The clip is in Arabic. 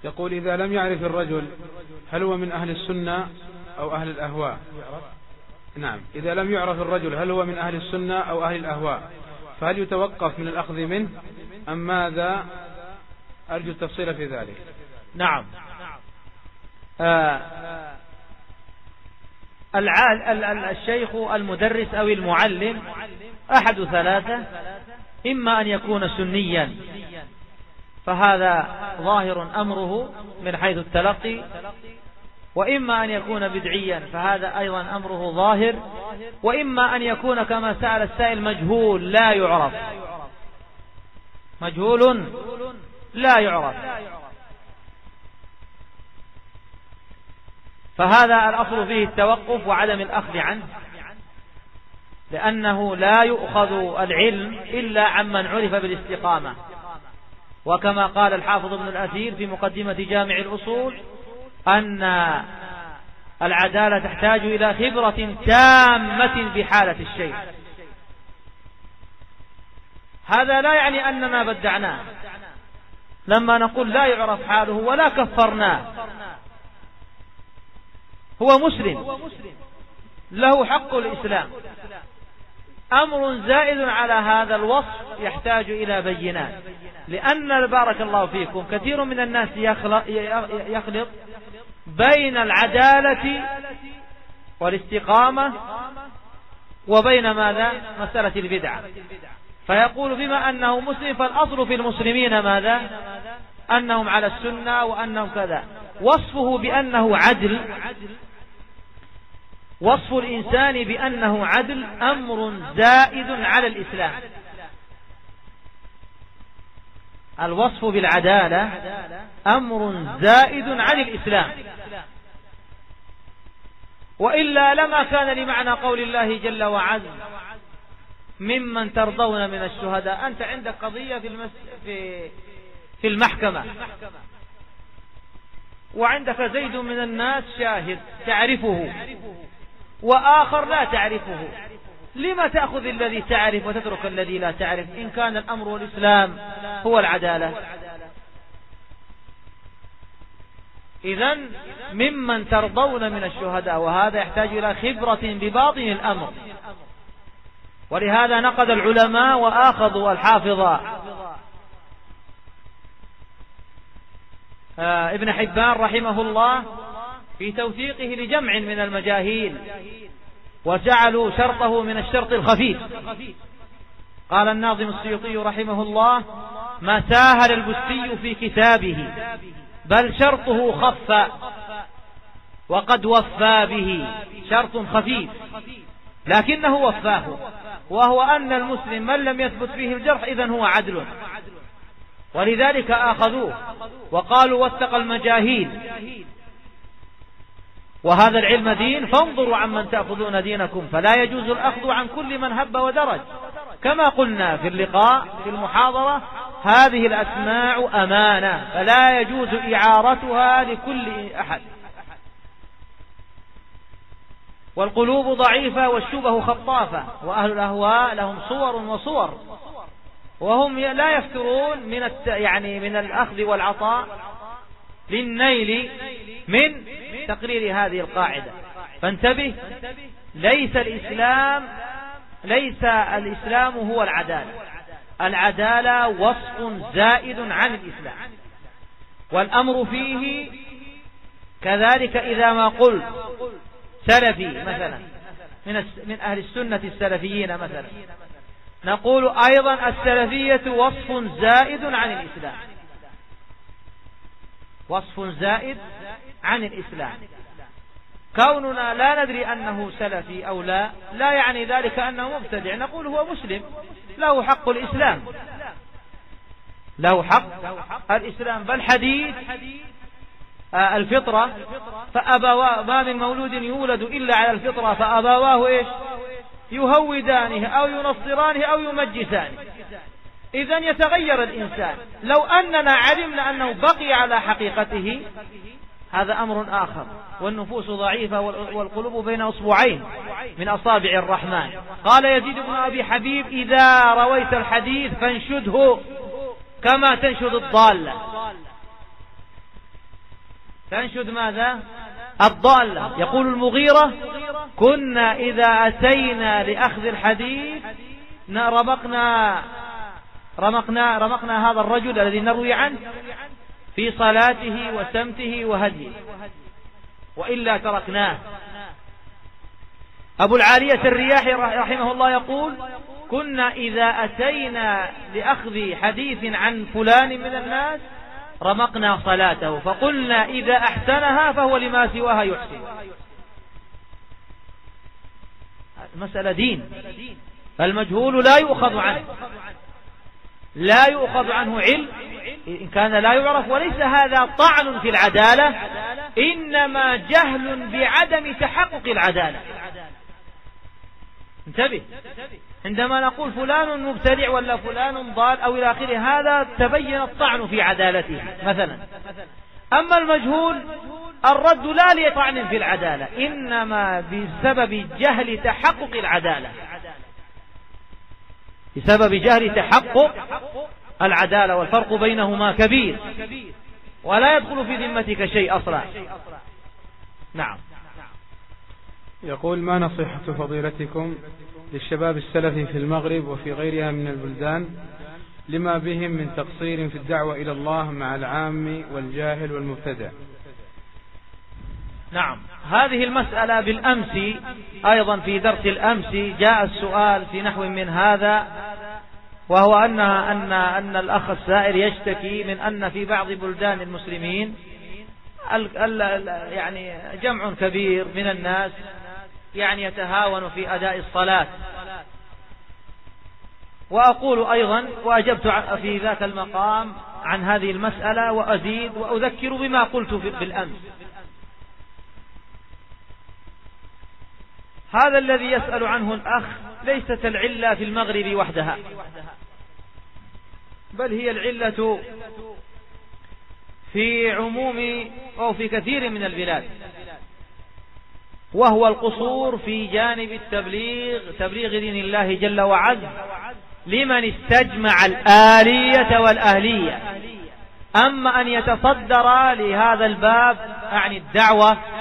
يقول إذا لم يعرف الرجل هل هو من أهل السنة أو أهل الأهواء. نعم، إذا لم يعرف الرجل هل هو من أهل السنة أو أهل الأهواء فهل يتوقف من الأخذ منه أم ماذا؟ أرجو التفصيل في ذلك. نعم. الشيخ المدرس أو المعلم أحد ثلاثة: إما أن يكون سنيا فهذا ظاهر أمره من حيث التلقي، وإما أن يكون بدعيا فهذا أيضا أمره ظاهر، وإما أن يكون كما سأل السائل مجهول لا يعرف، مجهول لا يعرف، فهذا الأصل فيه التوقف وعدم الأخذ عنه، لأنه لا يؤخذ العلم إلا عمن عرف بالاستقامة، وكما قال الحافظ ابن الأثير في مقدمة جامع الأصول أن العدالة تحتاج إلى خبرة تامة بحالة الشيء. هذا لا يعني أننا بدعناه لما نقول لا يعرف حاله ولا كفرناه، هو مسلم له حق الإسلام، أمر زائد على هذا الوصف يحتاج إلى بينات، لأن بارك الله فيكم كثير من الناس يخلط بين العدالة والاستقامة وبين ماذا؟ مسألة البدعة، فيقول بما أنه مسلم فالأصل في المسلمين ماذا؟ أنهم على السنة وأنهم كذا. وصفه بأنه عدل، وصف الإنسان بأنه عدل أمر زائد على الإسلام. الوصف بالعدالة أمر زائد عن الإسلام، وإلا لما كان لمعنى قول الله جل وعز ممن ترضون من الشهداء. أنت عندك قضية في المحكمة وعندك زيد من الناس شاهد تعرفه وآخر لا تعرفه، لما تأخذ الذي تعرف وتترك الذي لا تعرف إن كان الأمر والإسلام هو العدالة؟ إذن ممن ترضون من الشهداء، وهذا يحتاج إلى خبرة بباطن الأمر، ولهذا نقد العلماء وآخذوا الحافظ ابن حبان رحمه الله في توثيقه لجمع من المجاهيل، وجعلوا شرطه من الشرط الخفيف. قال الناظم السيوطي رحمه الله: ما ساهل البستي في كتابه بل شرطه خف وقد وفى به، شرط خفيف لكنه وفاه، وهو أن المسلم من لم يثبت فيه الجرح إذن هو عدل، ولذلك آخذوه وقالوا وثق المجاهيل، وهذا العلم دين فانظروا عمن تأخذون دينكم، فلا يجوز الأخذ عن كل من هب ودرج. كما قلنا في اللقاء في المحاضرة هذه الأسماع أمانة فلا يجوز إعارتها لكل أحد، والقلوب ضعيفة والشبه خطافة، وأهل الأهواء لهم صور وصور، وهم لا يفترون من الأخذ والعطاء للنيل من تقرير هذه القاعدة. فانتبه، ليس الإسلام هو العدالة، العدالة وصف زائد عن الإسلام، والأمر فيه كذلك. إذا ما قلت سلفي مثلا من أهل السنة السلفيين مثلا، نقول أيضا السلفية وصف زائد عن الإسلام، وصف زائد عن الإسلام. كوننا لا ندري أنه سلفي أو لا يعني ذلك أنه مبتدع، نقول هو مسلم له حق الإسلام، له حق الإسلام. بل حديث الفطرة ما من مولود يولد إلا على الفطرة فأبواه إيش؟ يهودانه أو ينصرانه أو يمجسانه. إذن يتغير الإنسان. لو أننا علمنا أنه بقي على حقيقته هذا أمر آخر، والنفوس ضعيفة والقلوب بين أصبعين من أصابع الرحمن. قال يزيد بن أبي حبيب: إذا رويت الحديث فانشده كما تنشد الضالة. تنشد ماذا؟ الضالة. يقول المغيرة: كنا إذا أتينا لأخذ الحديث رمقنا هذا الرجل الذي نروي عنه في صلاته وسمته وهديه، وإلا تركناه. أبو العالية الرياحي رحمه الله يقول: كنا إذا أتينا لأخذ حديث عن فلان من الناس رمقنا صلاته، فقلنا إذا أحسنها فهو لما سواها يحسن. المسألة دين، المجهول لا يؤخذ عنه علم إن كان لا يعرف، وليس هذا طعن في العدالة، إنما جهل بعدم تحقق العدالة. انتبه، عندما نقول فلان مبتدع ولا فلان ضال أو إلى آخره، هذا تبين الطعن في عدالته مثلا. أما المجهول الرد لا لطعن في العدالة، إنما بسبب جهل تحقق العدالة، بسبب جهل تحقق العدالة، والفرق بينهما كبير، ولا يدخل في ذمتك شيء أصلا. نعم. يقول: ما نصيحة فضيلتكم للشباب السلفي في المغرب وفي غيرها من البلدان لما بهم من تقصير في الدعوة إلى الله مع العام والجاهل والمبتدع؟ نعم، هذه المسألة بالأمس أيضا في درس الأمس جاء السؤال في نحو من هذا، وهو أن الأخ السائل يشتكي من أن في بعض بلدان المسلمين يعني جمع كبير من الناس يعني يتهاون في أداء الصلاة. وأقول أيضا، وأجبت في ذاك المقام عن هذه المسألة، وأزيد وأذكر بما قلت بالأمس. هذا الذي يسأل عنه الأخ ليست العلة في المغرب وحدها، بل هي العلة في عموم أو في كثير من البلاد، وهو القصور في جانب تبليغ دين الله جل وعز لمن استجمع الآلية والأهلية. أما أن يتصدر لهذا الباب عن الدعوة